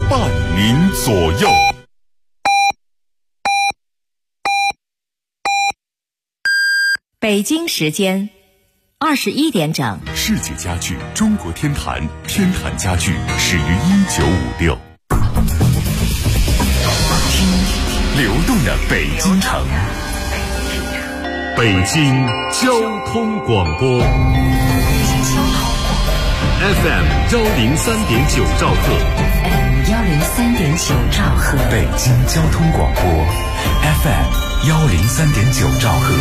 伴您左右。 北京时间21点整。 世纪家具中国天坛，天坛家具始于1956。听流动的北京城，北京交通广播 FM 103.9兆赫 103.9兆赫， 北京交通广播 FM 103.9兆赫。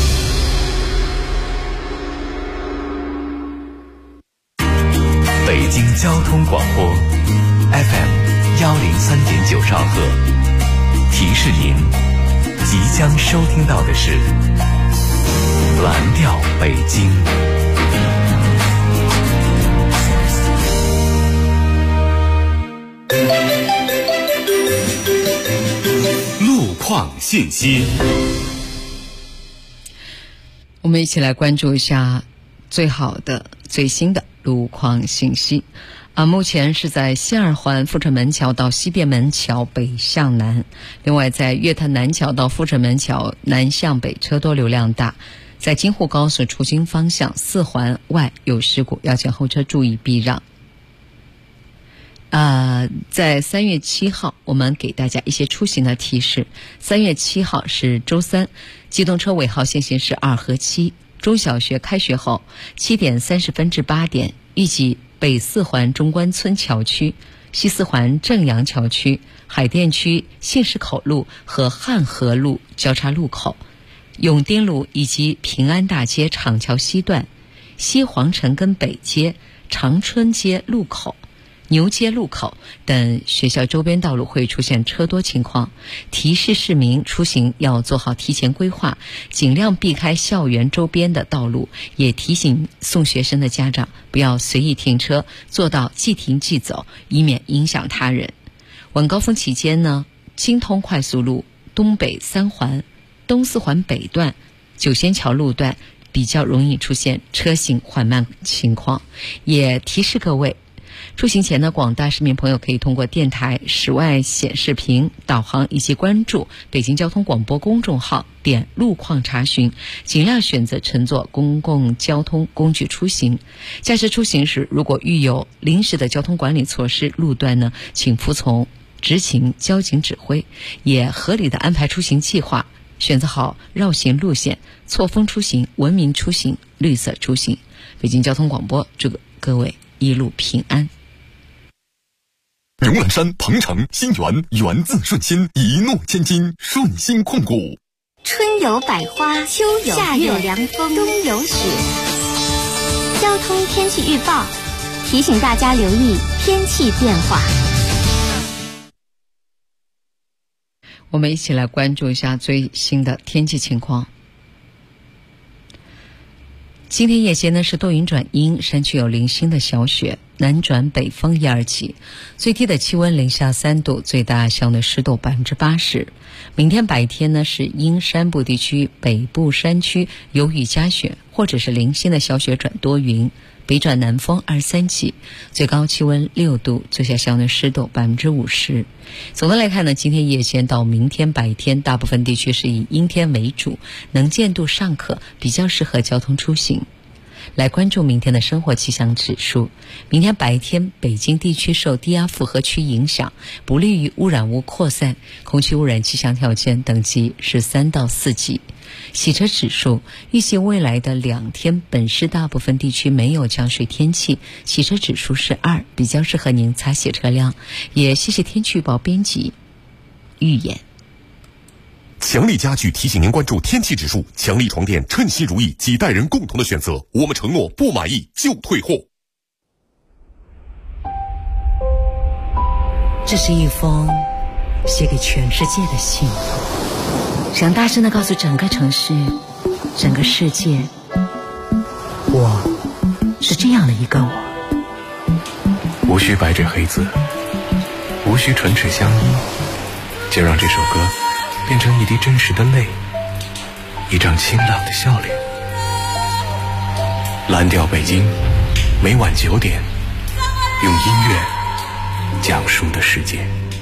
北京交通广播 FM 103.9兆赫，提示您即将收听到的是蓝调北京。路况信息， 我们一起来关注一下最好的最新的路况信息。目前是在西二环阜成门桥到西便门桥北向南，另外在月坛南桥到阜成门桥南向北车多流量大，在京沪高速出京方向4环外有事故，要请后车注意避让。在3月7号我们给大家一些出行的提示。3月7号是周三，机动车尾号限行是2和7，中小学开学后7点30分至8点，预计北4环中关村桥区、西4环正阳桥区、海淀区信市口路和汉河路交叉路口、永定路以及平安大街厂桥西段、西皇城跟北街、长春街路口、牛街路口等学校周边道路会出现车多情况，提示市民出行要做好提前规划，尽量避开校园周边的道路，也提醒送学生的家长不要随意停车，做到即停即走，以免影响他人。晚高峰期间呢，京通快速路东北3环、东4环北段、九仙桥路段比较容易出现车行缓慢情况，也提示各位出行前呢，广大市民朋友可以通过电台、室外显示屏、导航以及关注北京交通广播公众号，点路况查询，尽量选择乘坐公共交通工具出行。驾驶出行时，如果遇有临时的交通管理措施，路段呢，请服从执勤交警指挥，也合理的安排出行计划，选择好绕行路线，错峰出行，文明出行，绿色出行。北京交通广播祝各位一路平安。 牛栏山、鹏城、新源，源自顺心，一诺千金，顺心控股。 春有百花，秋有夏有凉风，冬有雪。交通天气预报提醒大家留意天气变化。 我们一起来关注一下最新的天气情况。今天夜间呢是多云转阴，山区有零星的小雪，南转北风1、2级，最低的气温零下3度，最大相对湿度80%。明天白天呢是阴，山部地区、北部山区有雨夹雪，或者是零星的小雪转多云，北转南风2、3级，最高气温6度，最小相对湿度50%。总的来看呢，今天夜间到明天白天，大部分地区是以阴天为主，能见度尚可，比较适合交通出行。来关注明天的生活气象指数。明天白天，北京地区受低压复合区影响，不利于污染物扩散，空气污染气象条件等级是3到4级。洗车指数，预计未来的2天，本市大部分地区没有降水天气，洗车指数是2，比较适合您擦洗车辆。也谢谢天气预报编辑预言。 强力家具提醒您关注天气指数，强力床垫称心如意，几代人共同的选择，我们承诺不满意就退货。 这是一封写给全世界的信，想大声地告诉整个城市、整个世界，我是这样的一个我。 无需白纸黑字，无需唇齿相依，就让这首歌变成一滴真实的泪，一张清朗的笑脸。蓝调北京，每晚9点，用音乐讲述的世界。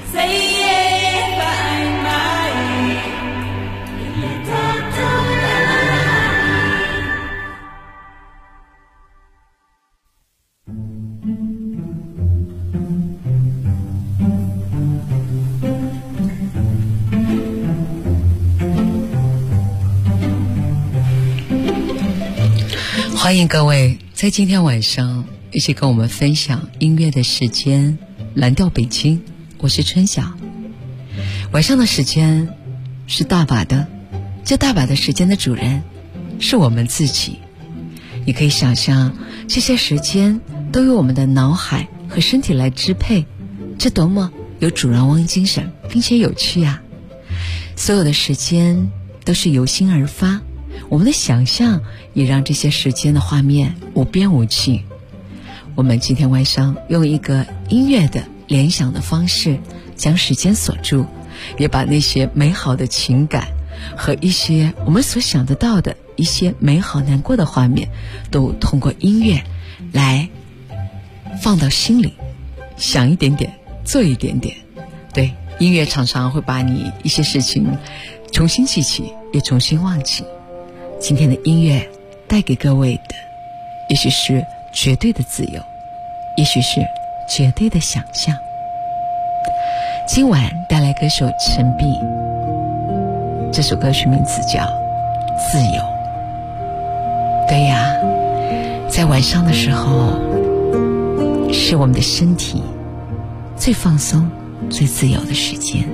欢迎各位在今天晚上一起跟我们分享音乐的时间，蓝调北京，我是春晓。晚上的时间是大把的，这大把的时间的主人是我们自己。你可以想象这些时间都由我们的脑海和身体来支配，这多么有主人翁精神并且有趣啊。所有的时间都是由心而发，我们的想象也让这些时间的画面无边无际。我们今天晚上用一个音乐的联想的方式将时间锁住，也把那些美好的情感和一些我们所想得到的一些美好难过的画面都通过音乐来放到心里，想一点点，做一点点。对，音乐常常会把你一些事情重新记起，也重新忘记。今天的音乐带给各位的也许是绝对的自由，也许是绝对的想象。今晚带来歌手陈碧，这首歌曲名字叫《自由》。对呀，在晚上的时候是我们的身体最放松最自由的时间。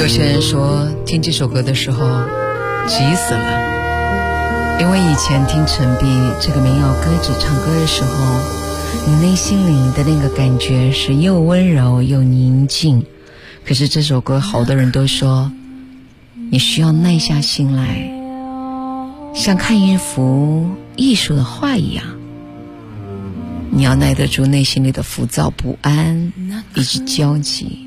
有些人说听这首歌的时候急死了，因为以前听陈碧这个民谣歌者唱歌的时候，你内心里的那个感觉是又温柔又宁静，可是这首歌好多人都说你需要耐下心来，像看一幅艺术的画一样，你要耐得住内心里的浮躁不安以及焦急，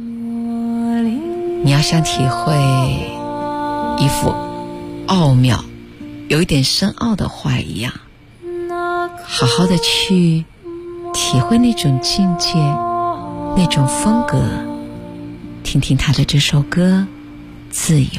你要想体会一幅奥妙有一点深奥的画一样，好好的去体会那种境界，那种风格，听听他的这首歌《自由》。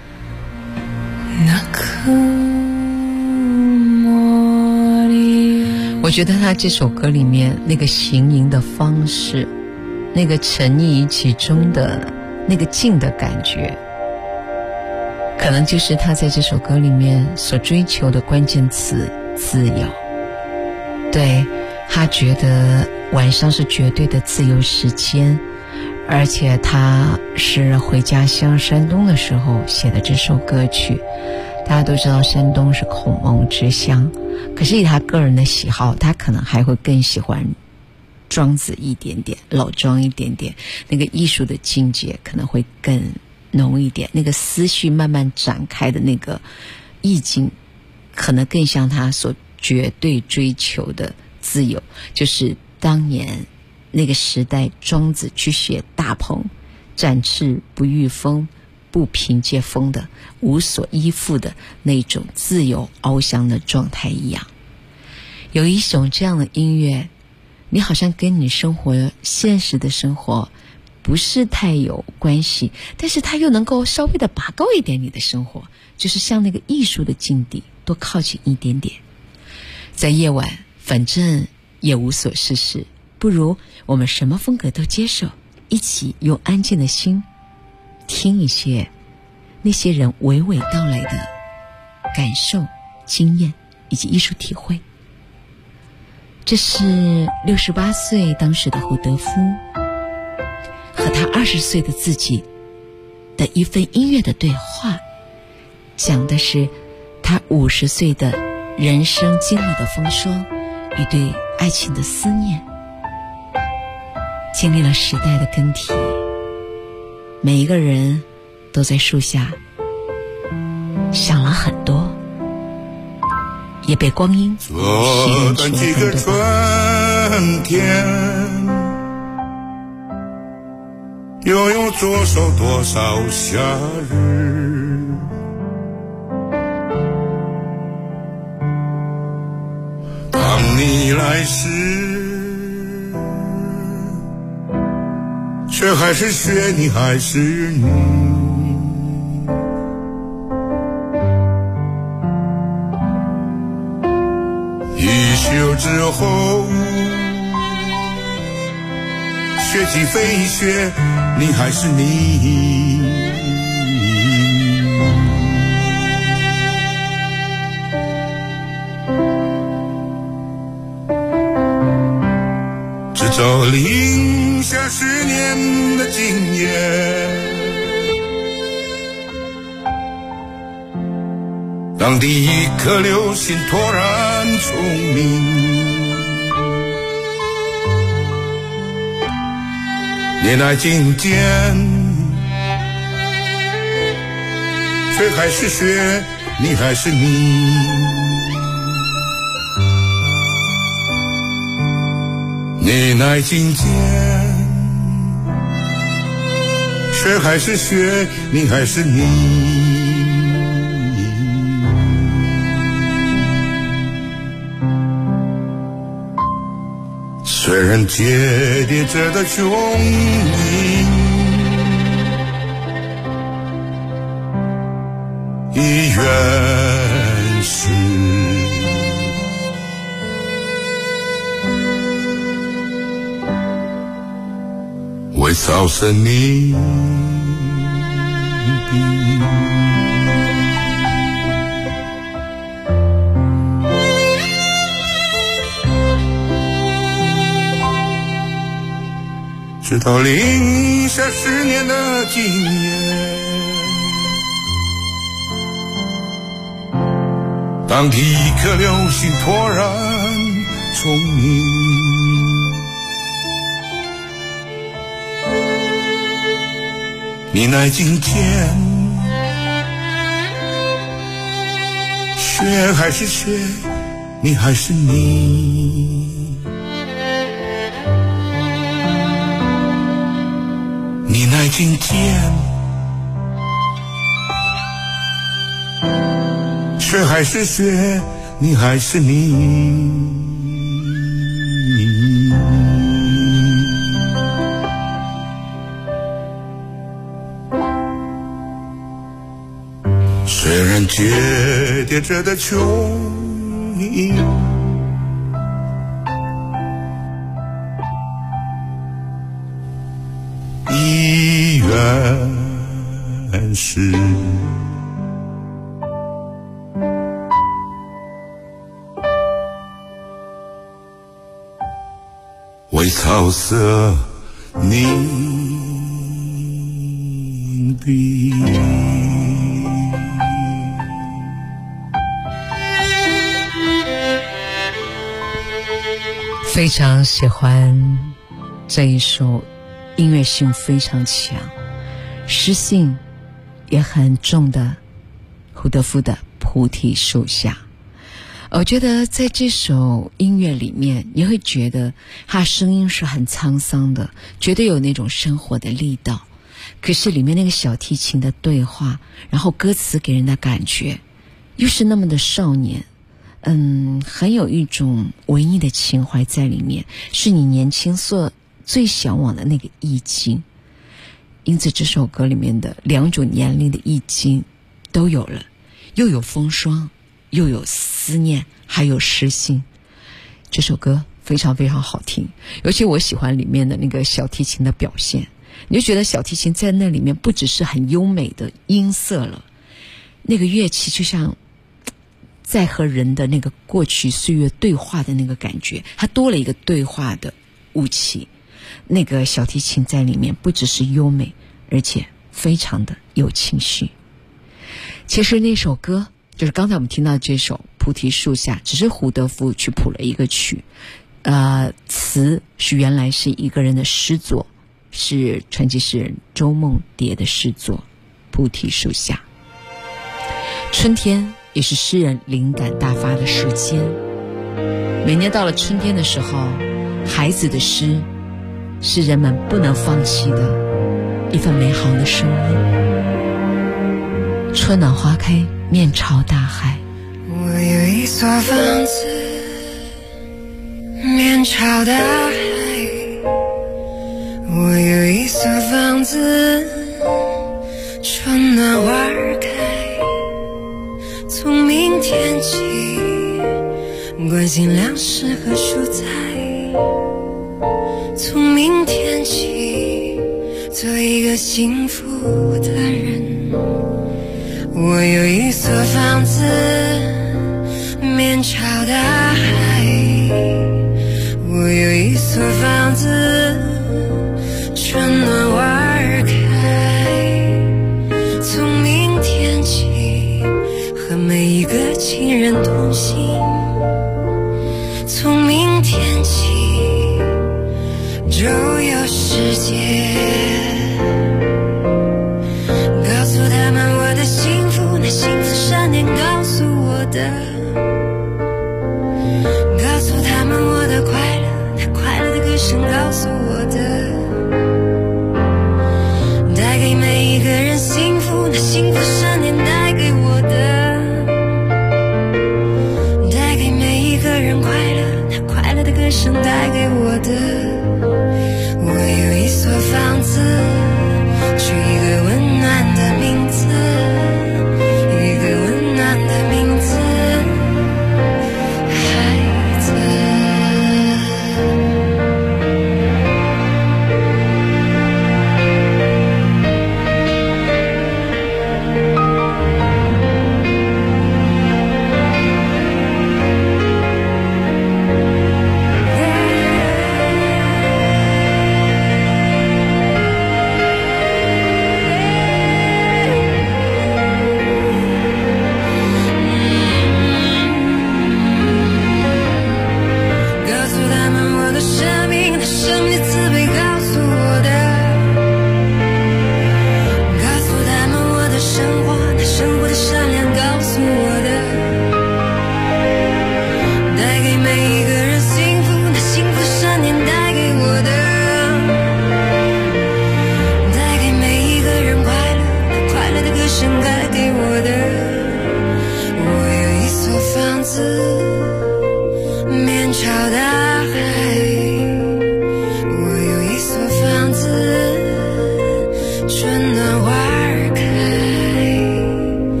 我觉得他这首歌里面那个行吟的方式，那个沉溺于其中的那个静的感觉，可能就是他在这首歌里面所追求的关键词——自由。对，他觉得晚上是绝对的自由时间，而且他是回家乡山东的时候写的这首歌曲。大家都知道山东是孔孟之乡，可是以他个人的喜好，他可能还会更喜欢庄子一点点，老庄一点点，那个艺术的境界可能会更浓一点，那个思绪慢慢展开的那个意境可能更像他所绝对追求的自由，就是当年那个时代庄子去写大鹏，展翅不御风，不凭借风的，无所依附的那种自由翱翔的状态一样。有一种这样的音乐，你好像跟你生活现实的生活不是太有关系，但是它又能够稍微的拔高一点你的生活，就是像那个艺术的境地多靠近一点点。在夜晚反正也无所事事，不如我们什么风格都接受，一起用安静的心听一些那些人娓娓道来的感受、经验以及艺术体会。这是68岁当时的胡德夫和他20岁的自己的一份音乐的对话，讲的是他50岁的人生经历的风霜与对爱情的思念。经历了时代的更替，每一个人都在树下想了很多，也被光阴洗练出了几个春天，又有多少夏日，当你来时，却还是雪，你还是你。一宿之后，雪积飞雪，你还是你。制造零下10年的经验，当第一颗流星突然聪明，年来渐渐，雪还是雪，你还是你。年来渐渐，雪还是雪，你还是你。虽然阶叠着的穹顶已远逝，为造成你直到零下10年的今夜。当第一颗流星突然从你那镜间，雪还是雪，你还是你，你那镜间，雪还是雪，你还是你。虽然结叠着的穹顶已远逝，为草色凝碧。 非常喜欢这一首，音乐性非常强，诗性也很重的胡德夫的《菩提树下》。我觉得在这首音乐里面，你会觉得他声音是很沧桑的，绝对有那种生活的力道。可是里面那个小提琴的对话，然后歌词给人的感觉又是那么的少年，很有一种文艺的情怀在里面，是你年轻最向往的那个意境。因此这首歌里面的两种年龄的意境都有了，又有风霜，又有思念，还有诗性。这首歌非常非常好听，尤其我喜欢里面的那个小提琴的表现，你就觉得小提琴在那里面不只是很优美的音色了，那个乐器就像在和人的那个过去岁月对话的那个感觉，它多了一个对话的武器。那个小提琴在里面不只是优美，而且非常的有情绪。其实那首歌就是刚才我们听到这首《菩提树下》，只是胡德夫去谱了一个曲，词是原来是一个人的诗作，是传奇诗人周梦蝶的诗作《菩提树下》。春天也是诗人灵感大发的时间，每年到了春天的时候，孩子的诗是人们不能放弃的一份美好的生命。春暖花开，面朝大海。 我有一所房子，面朝大海。我有一所房子，春暖花开。从明天起，关心粮食和蔬菜。从明天起，做一个幸福的人。我有一所房子，面朝大海。我有一所房子，春暖花儿开。从明天起，和每一个亲人同行。从明天起，周游世界，告诉他们我的幸福，那幸福闪电告诉我的，告诉他们我的快乐，那快乐的歌声告诉我的，带给每一个人幸福，那幸福闪电带给我的，带给每一个人快乐，那快乐的歌声带给我的。我有一所房子，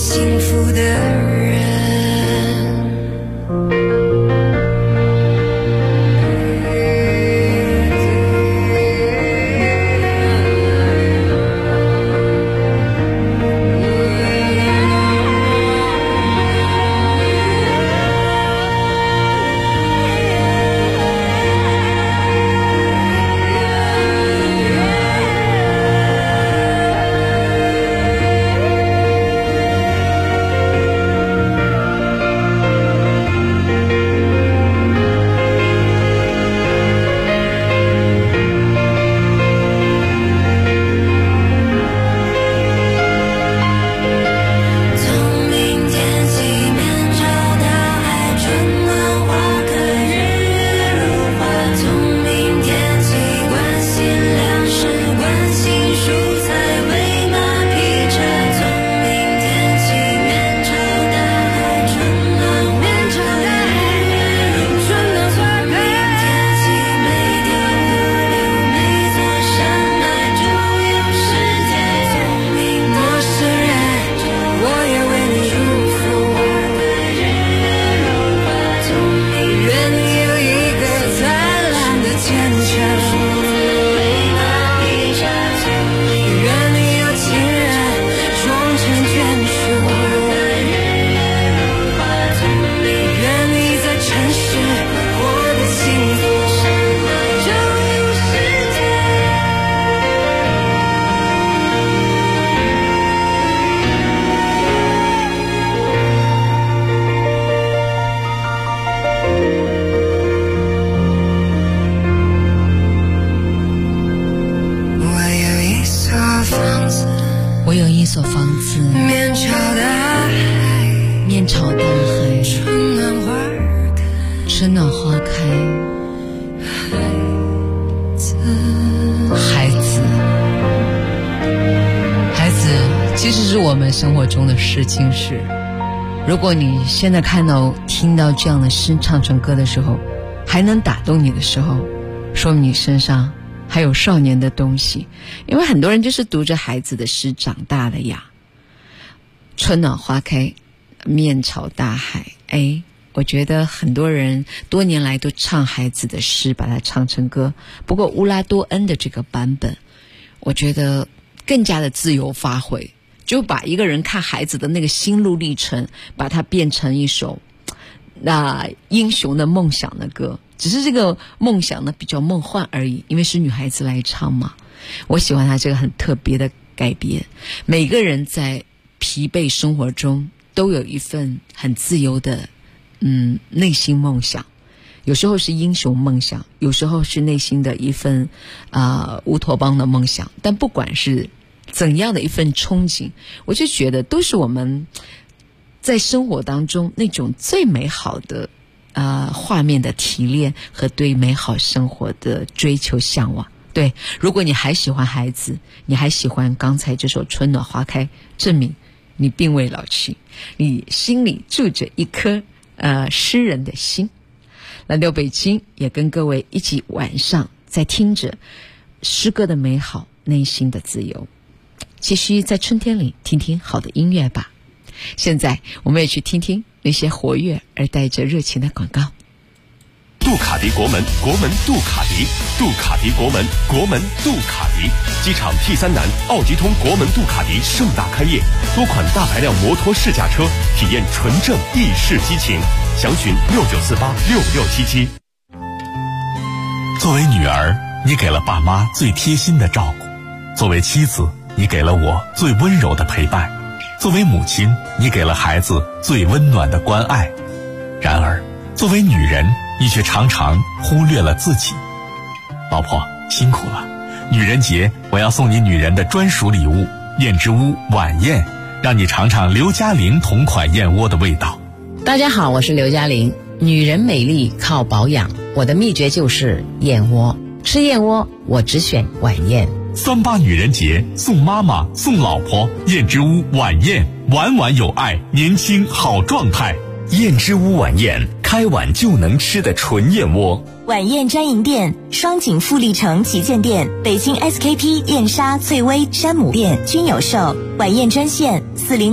幸福的人。 我有一所房子， 面朝大海， 面朝大海， 春暖花开， 春暖花开。孩子其实是我们生活中的试金石。如果你现在听到这样的诗唱成歌的时候，还能打动你的时候，说明你身上还有少年的东西。因为很多人就是读着孩子的诗长大的呀。春暖花开，面朝大海。我觉得很多人多年来都唱孩子的诗，把它唱成歌。不过乌拉多恩的这个版本，我觉得更加的自由发挥，就把一个人看孩子的那个心路历程，把它变成一首英雄的梦想的歌。只是这个梦想呢比较梦幻而已，因为是女孩子来唱嘛。我喜欢她这个很特别的改编。每个人在疲惫生活中都有一份很自由的内心梦想，有时候是英雄梦想，有时候是内心的一份乌托邦的梦想。但不管是怎样的一份憧憬，我就觉得都是我们在生活当中那种最美好的画面的提炼和对美好生活的追求向往。对，如果你还喜欢孩子，你还喜欢刚才这首春暖花开，证明你并未老去，你心里住着一颗诗人的心。蓝调北京也跟各位一起晚上在听着诗歌的美好，内心的自由。继续在春天里听听好的音乐吧。现在我们也去听听那些活跃而带着热情的广告。 杜卡迪国门，国门杜卡迪，杜卡迪国门，国门杜卡迪。机场 T3南奥迪通国门杜卡迪盛大开业，多款大排量摩托试驾车，体验纯正意式激情。详询69486677。 作为女儿，你给了爸妈最贴心的照顾；作为妻子，你给了我最温柔的陪伴；作为母亲，你给了孩子最温暖的关爱。然而，作为女人，你却常常忽略了自己。老婆，辛苦了。女人节，我要送你女人的专属礼物——燕之屋晚宴，让你尝尝刘嘉玲同款燕窝的味道。 大家好，我是刘嘉玲。女人美丽靠保养，我的秘诀就是燕窝。吃燕窝，我只选晚宴。 38女人节，送妈妈，送老婆，燕之屋晚宴，晚晚有爱，年轻好状态。 燕之屋晚宴，开碗就能吃的纯燕窝。 晚宴专营店、双井富力城旗舰店、北京 SKP 燕莎、翠微、山姆店均有售。晚宴专线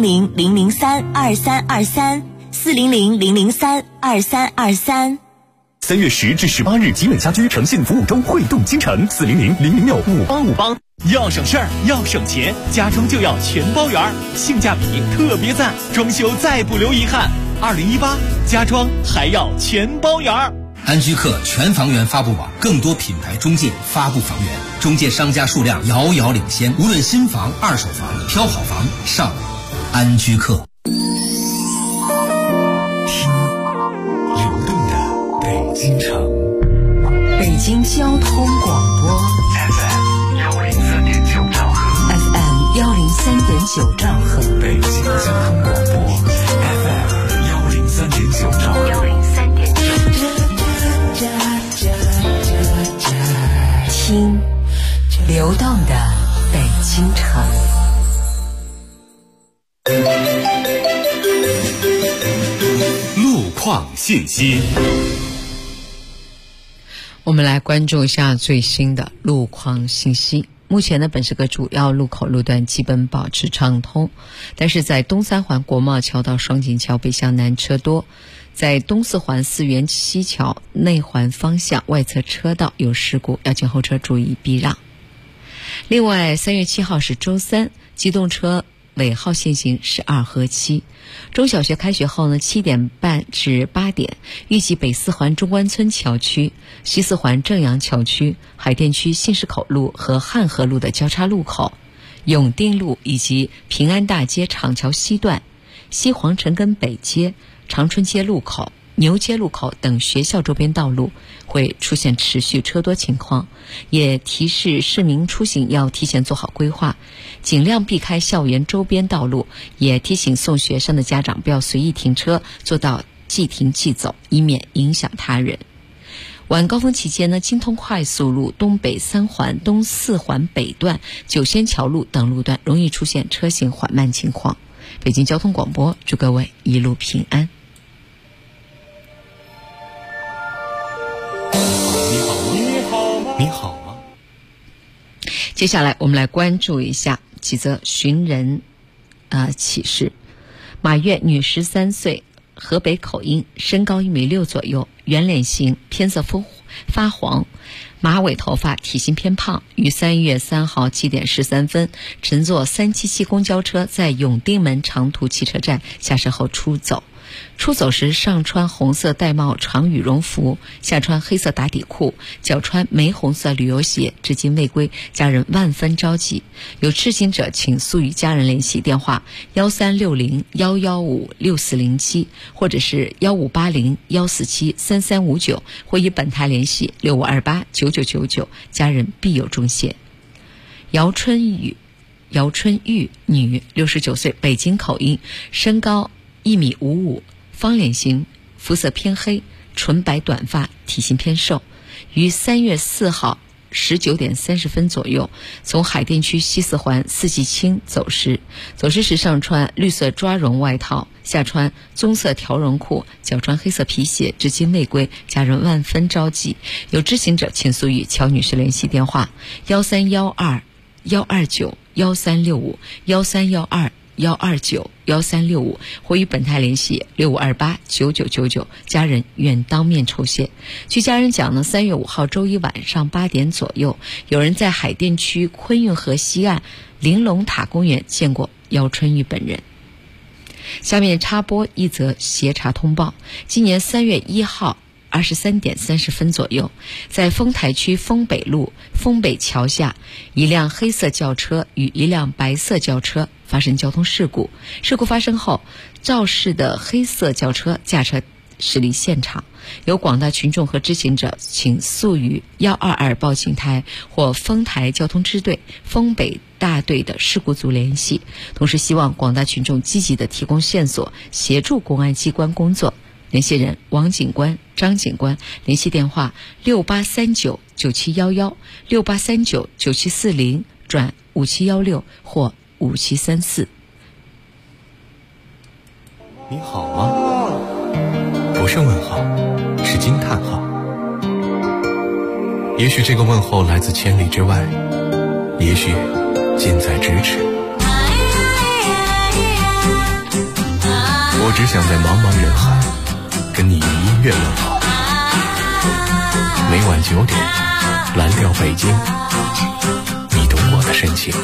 400-003-2323，400-003-2323。 3月10至18日，集美家居诚信服务周汇动京城，400-006-5858。要省事儿，要省钱，家装就要全包圆，性价比特别赞，装修再不留遗憾。2018家装还要全包圆。 安居客全房源发布网，更多品牌中介发布房源，中介商家数量遥遥领先。无论新房、二手房，挑好房上网。安居客。 听流动的北京城， 北京交通广播 FM103.9兆赫 ，FM103.9兆赫， 北京交通广播 FM103.9兆赫听流动的北京城。 路况信息， 我们来关注一下最新的路况信息。目前呢，本市各主要路口路段基本保持畅通，但是在东三环国贸桥到双井桥北向南车多，在东四环四元西桥内环方向外侧车道有事故，要请后车注意避让。另外，3月7号是周三，机动车尾号限行12和7。中小学开学后呢，7点半至8点，预计北四环中关村桥区、西四环正阳桥区、海淀区信市口路和汉河路的交叉路口、永定路以及平安大街厂桥西段、西皇城根北街、长春街路口、牛街路口等学校周边道路会出现持续车多情况，也提示市民出行要提前做好规划，尽量避开校园周边道路，也提醒送学生的家长不要随意停车，做到即停即走，以免影响他人。晚高峰期间呢，京通快速路东北三环、东四环北段、九仙桥路等路段容易出现车行缓慢情况。北京交通广播祝各位一路平安。 你好吗？ 接下来我们来关注一下几则寻人启事。马月，女，13岁，河北口音，身高1.6米左右，圆脸型，偏色发黄，马尾头发，体型偏胖，于3月3号7点13分乘坐377公交车在永定门长途汽车站下车后出走。出走时上穿红色带帽长羽绒服，下穿黑色打底裤，脚穿玫红色旅游鞋，至今未归，家人万分着急。有知情者请速与家人联系，电话1360-115-6407或者是1580-147-3359，或与本台联系6528-9999，家人必有重谢。姚春玉，女，69岁，北京口音，身高1.55米，方脸型，肤色偏黑，纯白短发，体型偏瘦，于3月4号19点30分左右从海淀区西四环四季青走失时上穿绿色抓绒外套，下穿棕色条绒裤，脚穿黑色皮鞋，至今未归，家人万分着急。有知情者请速与乔女士联系，电话1312-129-1365-1312-129-1365，或与本台联系6528-9999，家人愿当面酬谢。据家人讲呢，3月5号周一晚上8点左右，有人在海淀区昆运河西岸玲珑塔公园见过姚春玉本人。下面插播一则协查通报。今年3月1号23点30分左右，在丰台区丰北路丰北桥下，一辆黑色轿车与一辆白色轿车发生交通事故。事故发生后，肇事的黑色轿车驾车驶离现场。有广大群众和知情者请速与122报警台或丰台交通支队丰北大队的事故组联系，同时希望广大群众积极的提供线索，协助公安机关工作。联系人王警官、张警官，联系电话68399711、68399740转5716或5734。 你好吗？不是问号，是惊叹号。 也许这个问候来自千里之外，也许近在咫尺。我只想在茫茫人海跟你用音乐问好。每晚9点，蓝调北京，你懂我的深情。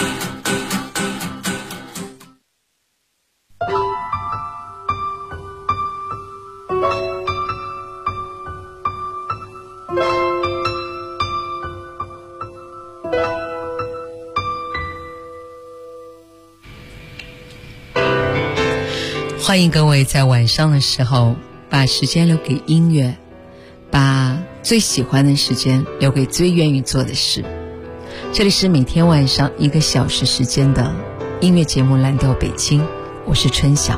欢迎各位在晚上的时候把时间留给音乐，把最喜欢的时间留给最愿意做的事。这里是每天晚上1个小时时间的音乐节目蓝调北京，我是春晓。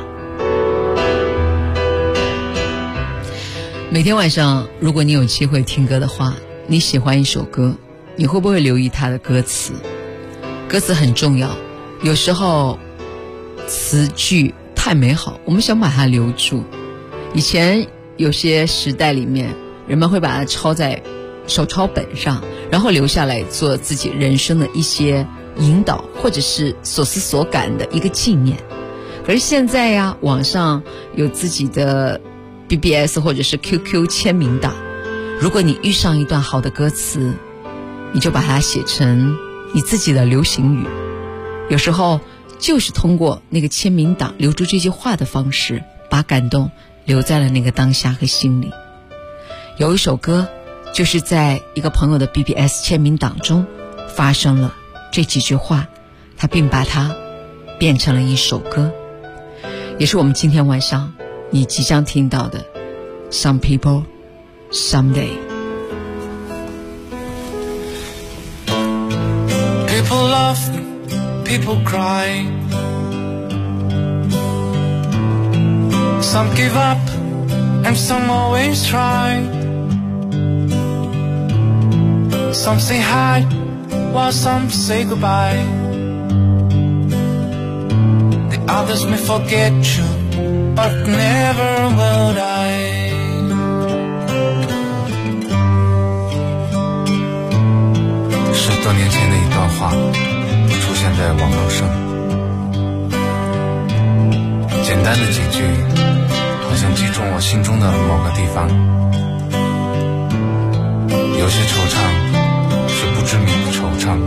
每天晚上如果你有机会听歌的话，你喜欢一首歌，你会不会留意它的歌词？歌词很重要，有时候词句太美好，我们想把它留住。以前有些时代里面，人们会把它抄在手抄本上，然后留下来做自己人生的一些引导，或者是所思所感的一个纪念。可是现在呀，网上有自己的 BBS 或者是 QQ 签名档，如果你遇上一段好的歌词，你就把它写成你自己的流行语。有时候就是通过那个签名档留住这句话的方式，把感动留在了那个当下和心里。有一首歌就是在一个朋友的 BBS 签名档中发生了这几句话，他并把它变成了一首歌，也是我们今天晚上你即将听到的 Some People Someday。 People love, people cry, some give up and some always try, some say hi while some say goodbye, the others may forget you but never will die. 10多年前的一段话出现在网络上，简单的几句好像击中我心中的某个地方。有些惆怅是不知名的惆怅，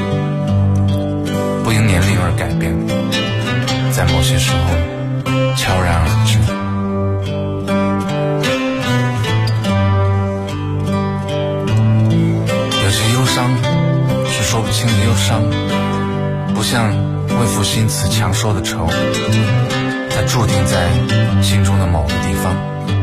不因年龄而改变，在某些时候悄然而至。有些忧伤是说不清的忧伤，不像为赋新词强说的愁，它注定在心中的某个地方。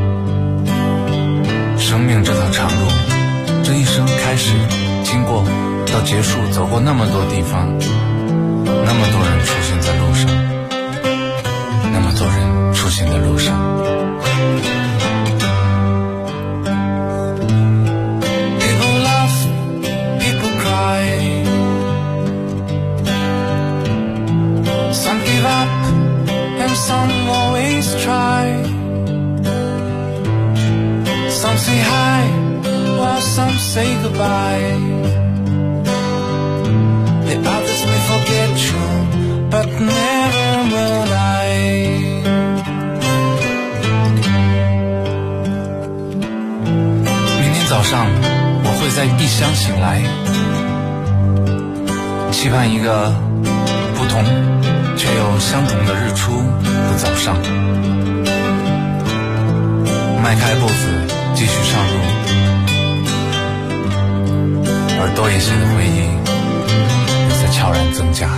生命这条长路，这一生开始经过到结束，走过那么多地方，那么多人出现在路上，那么多人出现在路上。 Some always try, some say hi while some say goodbye, the others may forget you but never will I. 明天早上我会在异乡醒来，期盼一个不同却又相同的日出的早上，迈开步子继续上路，而多一些的回忆也在悄然增加。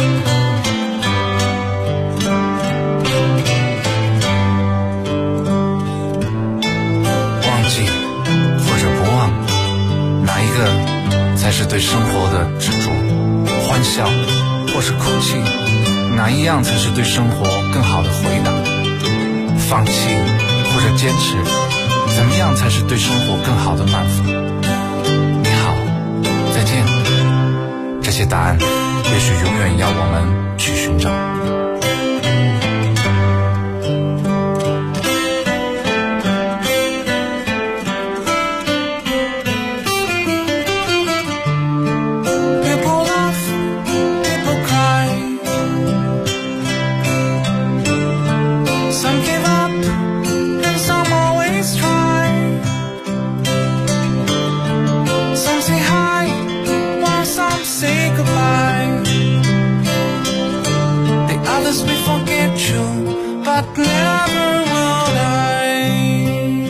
忘记或者不忘，哪一个才是对生活的执着？欢笑或是哭泣，哪一样才是对生活更好的回答？放弃或者坚持，怎么样才是对生活更好的满足？你好，再见，这些答案也许永远要我们去寻找。 but never will die.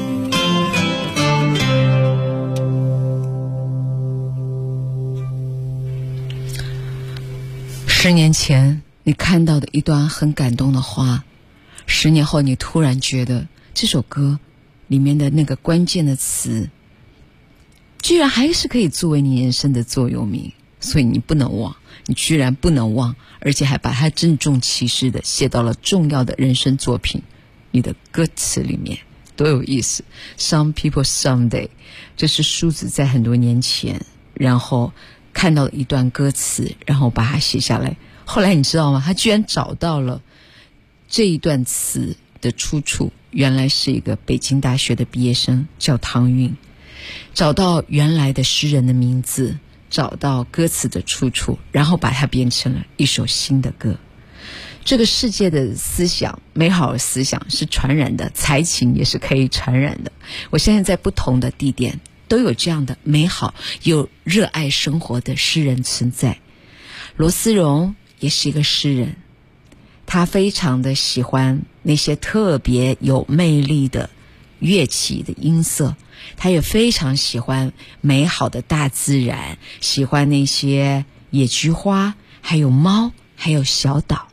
10年前你看到的一段很感动的话，10年后你突然觉得这首歌里面的那个关键的词居然还是可以作为你人生的座右铭，所以你不能忘，你居然不能忘，而且还把它郑重其事的写到了重要的人生作品你的歌词里面，多有意思。 Some people someday， 这是舒子在很多年前然后看到了一段歌词，然后把它写下来。后来你知道吗，他居然找到了这一段词的出处，原来是一个北京大学的毕业生叫汤韵，找到原来的诗人的名字，找到歌词的出处，然后把它变成了一首新的歌。这个世界的思想，美好的思想是传染的，才情也是可以传染的。我相信在不同的地点都有这样的美好又热爱生活的诗人存在。罗思荣也是一个诗人，他非常的喜欢那些特别有魅力的乐器的音色，他也非常喜欢美好的大自然，喜欢那些野菊花，还有猫，还有小岛。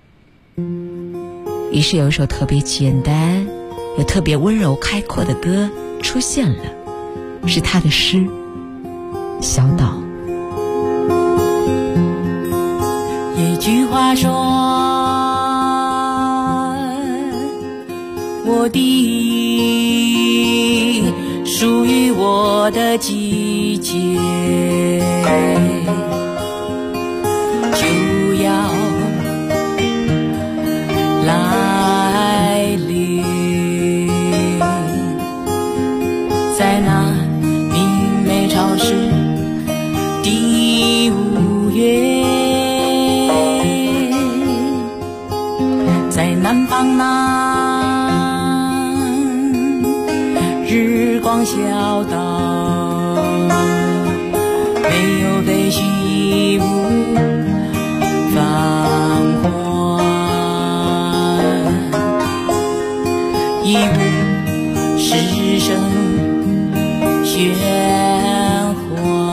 于是有一首特别简单又特别温柔开阔的歌出现了，是他的诗《小岛》。 野菊花说，我的属于我的季节就要来临，在那明媚潮湿的5月，在南方那日光小岛，没有废墟一无繁华，一无师生喧哗，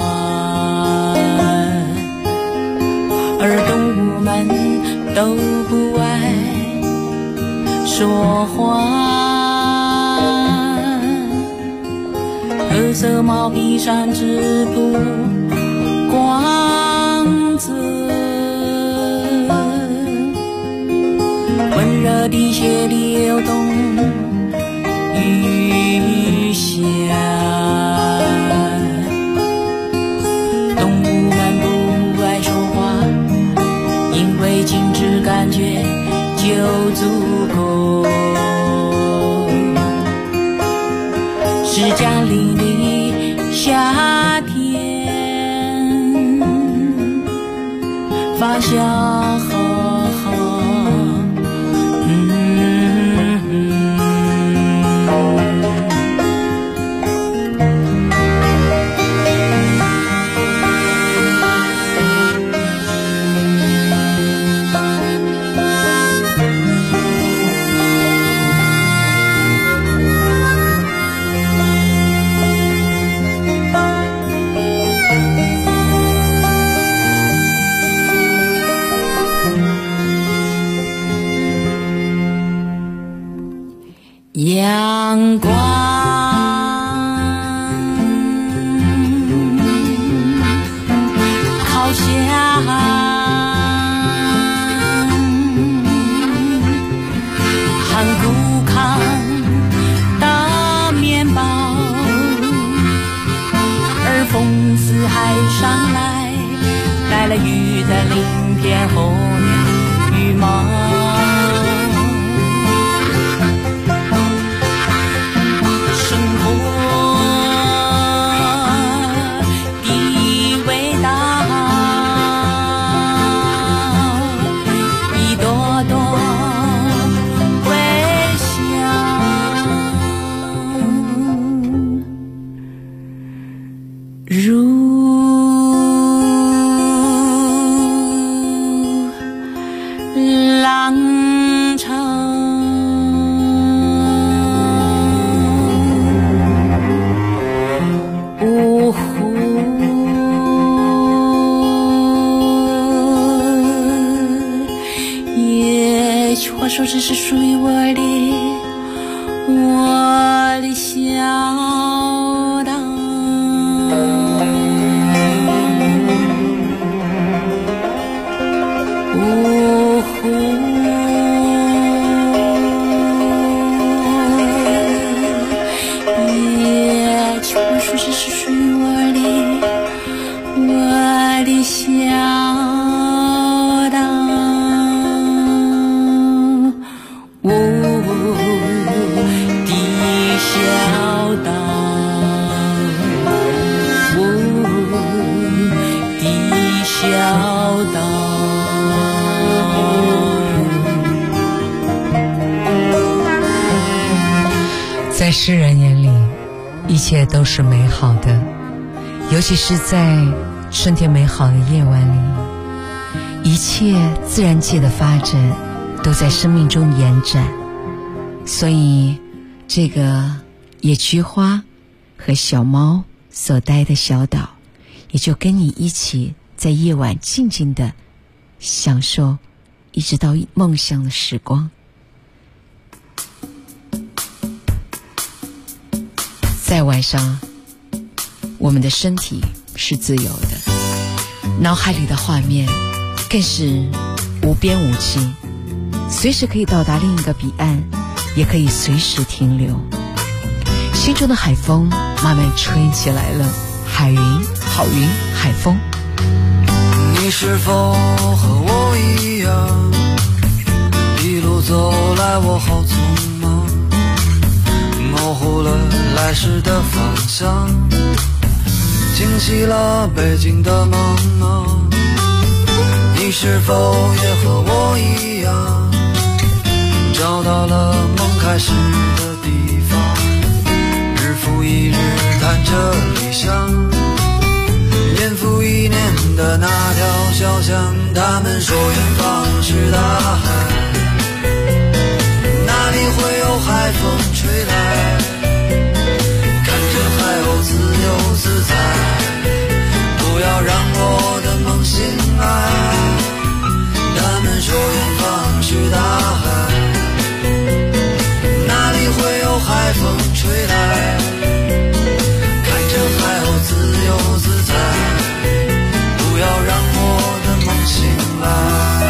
而动物们都不爱说话，褐色毛皮衫织布光泽，温热的血流动雨下，动物们不爱说话，因为静止感觉就足够，是降临的夏天，发酵阳光好像很古康的面包，而风似海上来，带了雨在鳞片后面羽毛， 句话说这是属于我的小岛。别去说这是属于我的小岛。我的小岛，我的小岛。 在诗人眼里，一切都是美好的，尤其是在春天美好的夜晚里，一切自然界的发展都在生命中延展。所以这个野菊花和小猫所待的小岛，也就跟你一起在夜晚静静地享受一直到梦乡的时光。在晚上，我们的身体是自由的，脑海里的画面更是无边无际，随时可以到达另一个彼岸，也可以随时停留。心中的海风慢慢吹起来了，海云、好云、海风。 你是否和我一样，一路走来我好匆忙，模糊了来时的方向，惊起了北京的茫茫。你是否也和我一样，找到了梦开始的地方，日复一日谈着理想，年复一年的那条小巷，他们说远方是大海，哪里会有海风吹来，看着海鸥自由自在，不要让我的梦醒来。他们说远方是大海，哪里会有海风吹来，看着海鸥自由自在，不要让我的梦醒来。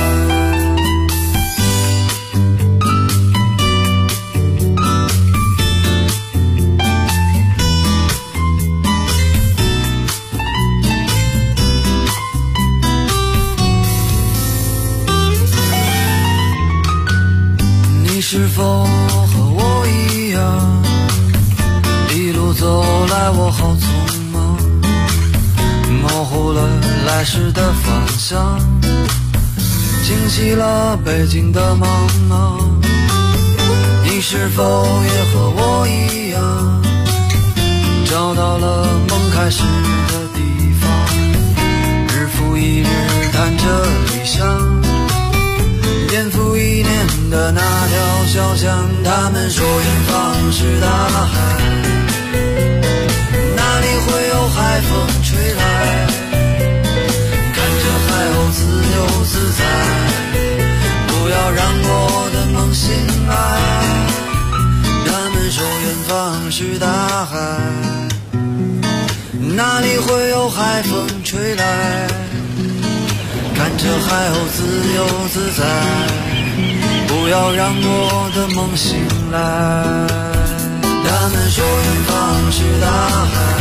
你是否和我一样，一路走来我好匆忙，模糊了来时的方向，惊起了北京的茫茫。你是否也和我一样，找到了梦开始的地方，日复一日谈着理想，年复一年的那条小巷，他们说远方是大海，哪里会有海风吹来，看着海鸥自由自在，不要让我的梦醒来。他们说远方是大海，哪里会有海风吹来，看着海鸥自由自在，不要让我的梦醒来。他们说远方是大海，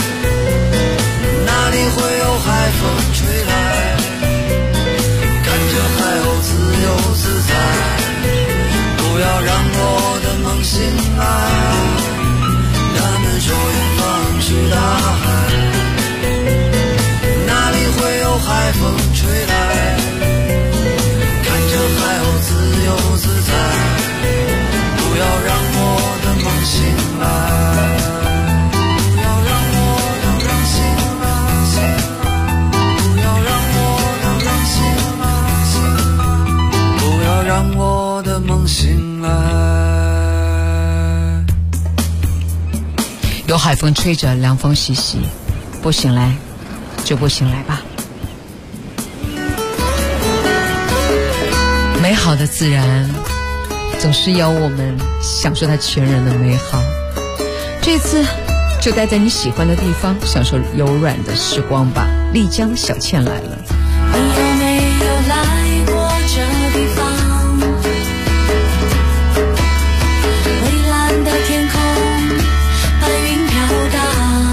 哪里会有海风吹来，看着海鸥自由自在，不要让我的梦醒来。他们说远方是大海，哪里会有海风吹来，看着海鸥自由自在，不要让我的梦醒来，不要让我醒来，不要让我醒来，不要让我的梦醒来。 有海风吹着，凉风习习，不醒来就不醒来吧。 美好的自然总是要我们享受它全然的美好。这次就待在你喜欢的地方，享受柔软的时光吧。丽江小倩来了。 你有没有来过这地方？蔚蓝的天空，白云飘荡，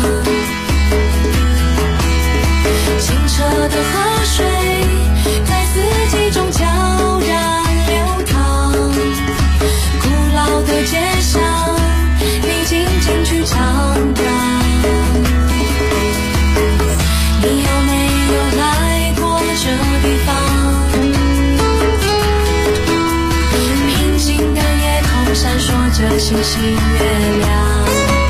清澈的河水在四季中悄然流淌，古老的街上你静静去徜徉。你有没有来过这地方？平静的夜空闪烁着星星月亮，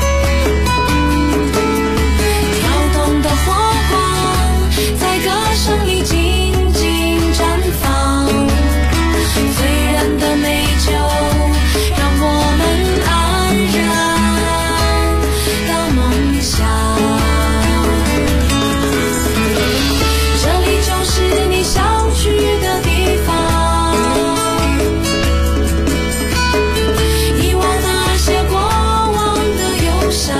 跳动的火光在歌声里静静绽放，醉人的美酒让我们安然到梦乡。这里就是你想去的地方，遗忘那些过往的忧伤，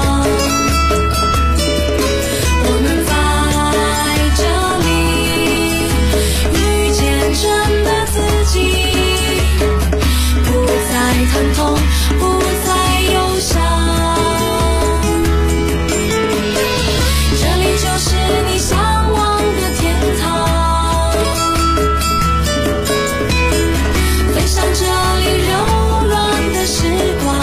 我们在这里遇见真的自己，不再疼痛，不再忧伤。这里就是你向往的天堂，分享这里柔软的时光，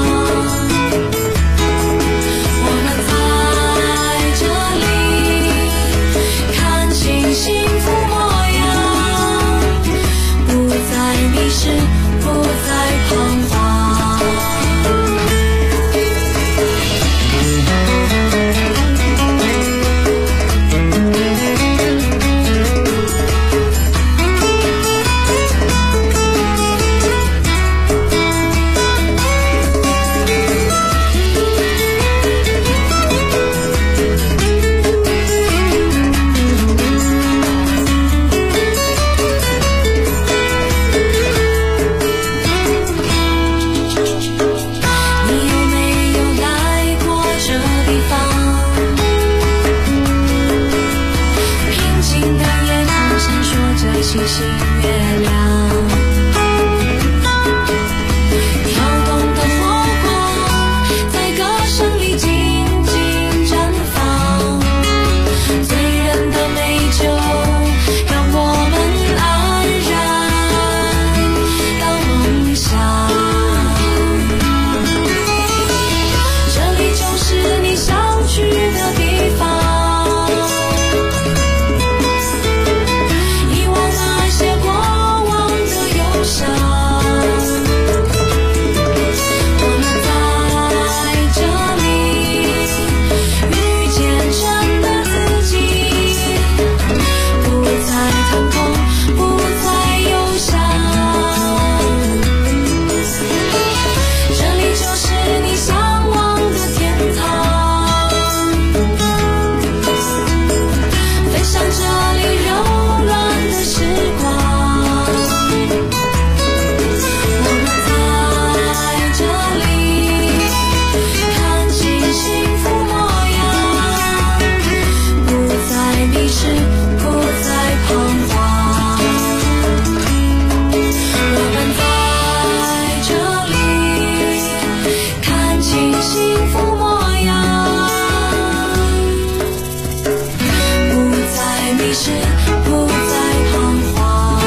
我们在这里看清幸福模样，不再迷失，不再彷徨。你有没有来过这地方？平静的夜空闪烁着星星月亮，跳动的火光在歌声里静静绽放，醉人的美酒让我们安然到梦乡。这里就是你想去的地方，遗忘那些过往的忧伤，我们在这里遇见真的自己，不再疼痛，不再忧伤。这里就是你向往的天堂，分享这里柔软的时光，我们在这里看清幸福模样，不再迷失，不再彷徨。我们在这里看清幸福模样，不再迷失，不再彷徨。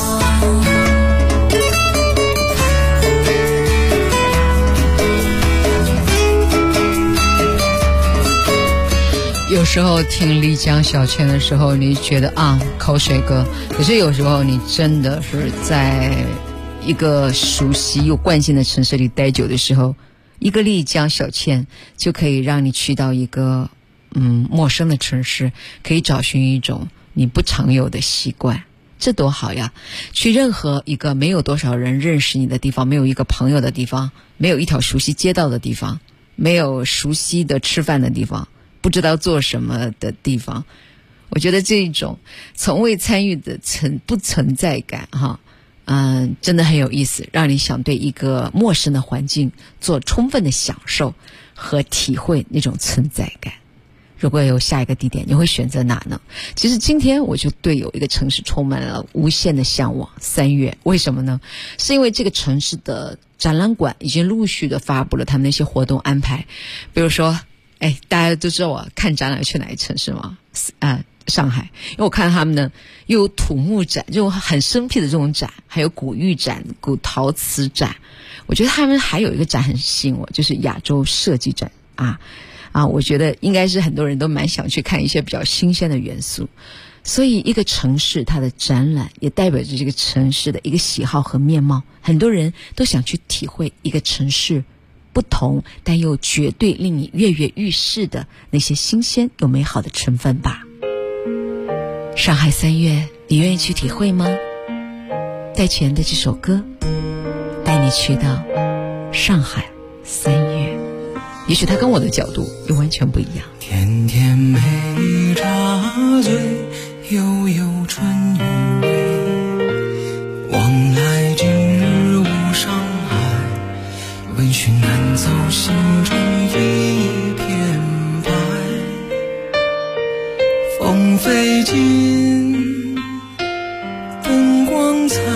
有时候听丽江小倩的时候，你觉得口水歌，可是有时候你真的是在一个熟悉又惯性的城市里待久的时候，一个丽江小倩就可以让你去到一个陌生的城市，可以找寻一种你不常有的习惯，这多好呀！去任何一个没有多少人认识你的地方，没有一个朋友的地方，没有一条熟悉街道的地方，没有熟悉的吃饭的地方，不知道做什么的地方，我觉得这种从未参与的不存在感真的很有意思，让你想对一个陌生的环境做充分的享受和体会那种存在感。如果有下一个地点，你会选择哪呢？其实今天我就对有一个城市充满了无限的向往，3月。为什么呢？是因为这个城市的展览馆已经陆续的发布了他们那些活动安排。比如说大家都知道我看展览去哪一城市吗？上海。因为我看他们呢又有土木展，这种很生僻的这种展，还有古玉展、古陶瓷展。我觉得他们还有一个展很吸引我，就是亚洲设计展我觉得应该是很多人都蛮想去看一些比较新鲜的元素。所以一个城市它的展览也代表着这个城市的一个喜好和面貌，很多人都想去体会一个城市不同但又绝对令你跃跃欲试的那些新鲜又美好的成分吧。上海3月，你愿意去体会吗？戴荃的这首歌带你去到上海3月，也许它跟我的角度又完全不一样。 甜甜美茶醉，悠悠春雨微，往来今日无伤害，闻讯难走心中一片白。风飞尽灯光残，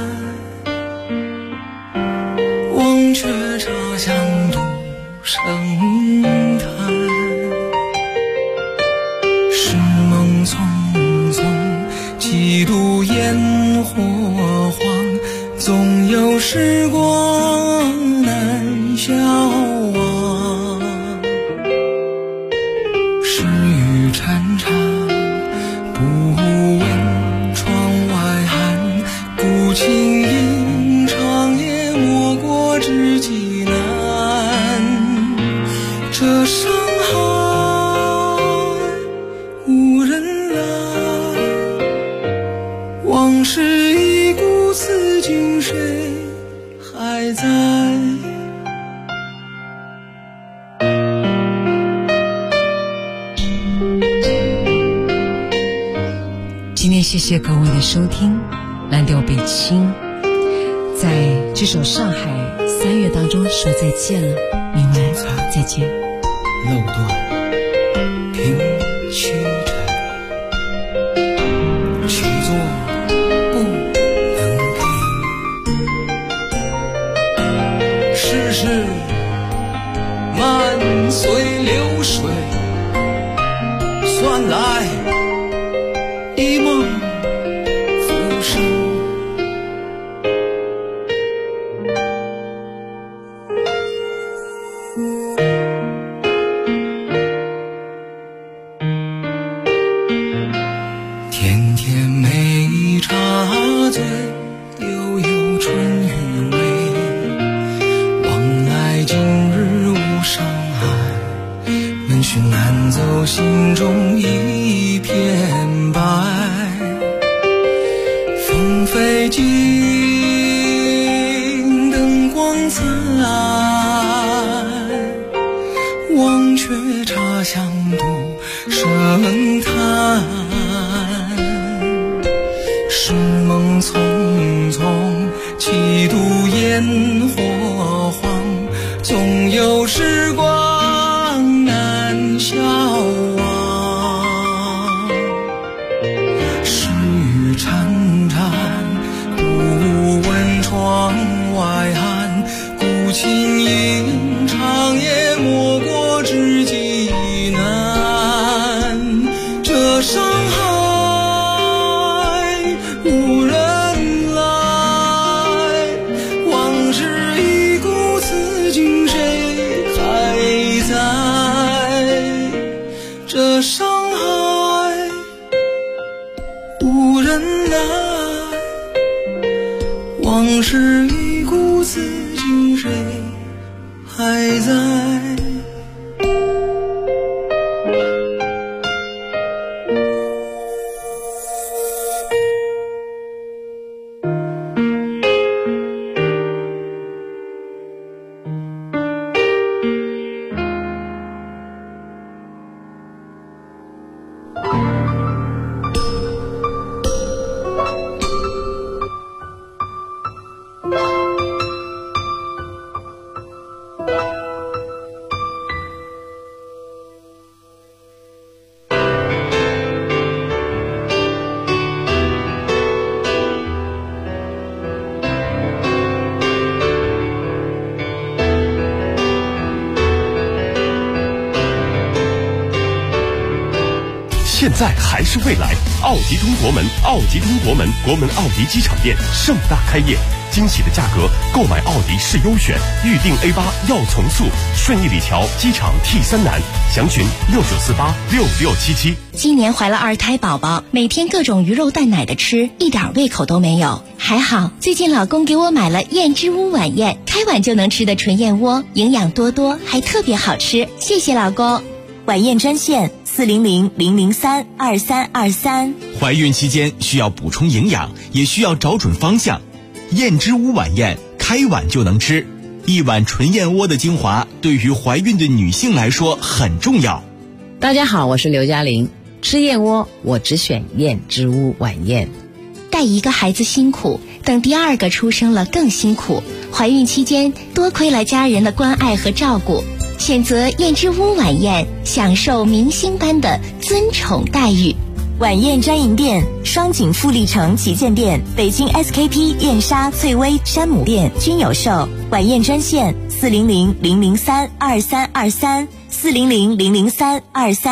忘却茶香独生叹。时梦匆匆，几度烟火晃，总有时光难消忘。时雨潺潺，不问窗外寒，古琴吟长夜，莫过知己难。这上海无人来，往事已故，此景谁还在？ 今天谢谢各位的收听，蓝调北京在这首《上海3月》当中说再见了，明晚再见。 漏断平七尘，起坐不能平，世事漫随流水，算来一梦浮生。甜甜美茶醉，悠悠春雨微，往来今日无伤害，闻讯难走心中一片白。风飞尽灯光残，忘却茶香独生叹。时梦匆匆，几度烟火晃，总有时光难消忘。时雨潺潺，不问窗外寒，古琴吟长夜，莫过知己难。这上海无人来，往事已故，此景谁还在？这上海无人来，往事已故，此景谁还在还是未来？奥迪通国门，奥迪通国门，国门奥迪机场店盛大开业，惊喜的价格，购买奥迪是优选，预定 A8要从速，顺义里桥机场 T3南，详询69486677。 今年怀了2胎宝宝，每天各种鱼肉蛋奶的吃，一点胃口都没有。还好最近老公给我买了燕之屋晚宴，开碗就能吃的纯燕窝，营养多多，还特别好吃，谢谢老公。 晚宴专线400-003-2323。 怀孕期间需要补充营养，也需要找准方向。燕之屋晚宴，开碗就能吃，一碗纯燕窝的精华，对于怀孕的女性来说很重要。 大家好，我是刘嘉玲。吃燕窝，我只选燕之屋晚宴。 带一个孩子辛苦，等第2个出生了更辛苦。怀孕期间多亏了家人的关爱和照顾，选择燕之屋晚宴，享受明星般的尊宠待遇。 晚宴专营店：双井富力城旗舰店、北京 SKP 燕莎、翠微、山姆店均有售。晚宴专线400-003-2323，400-003-2323。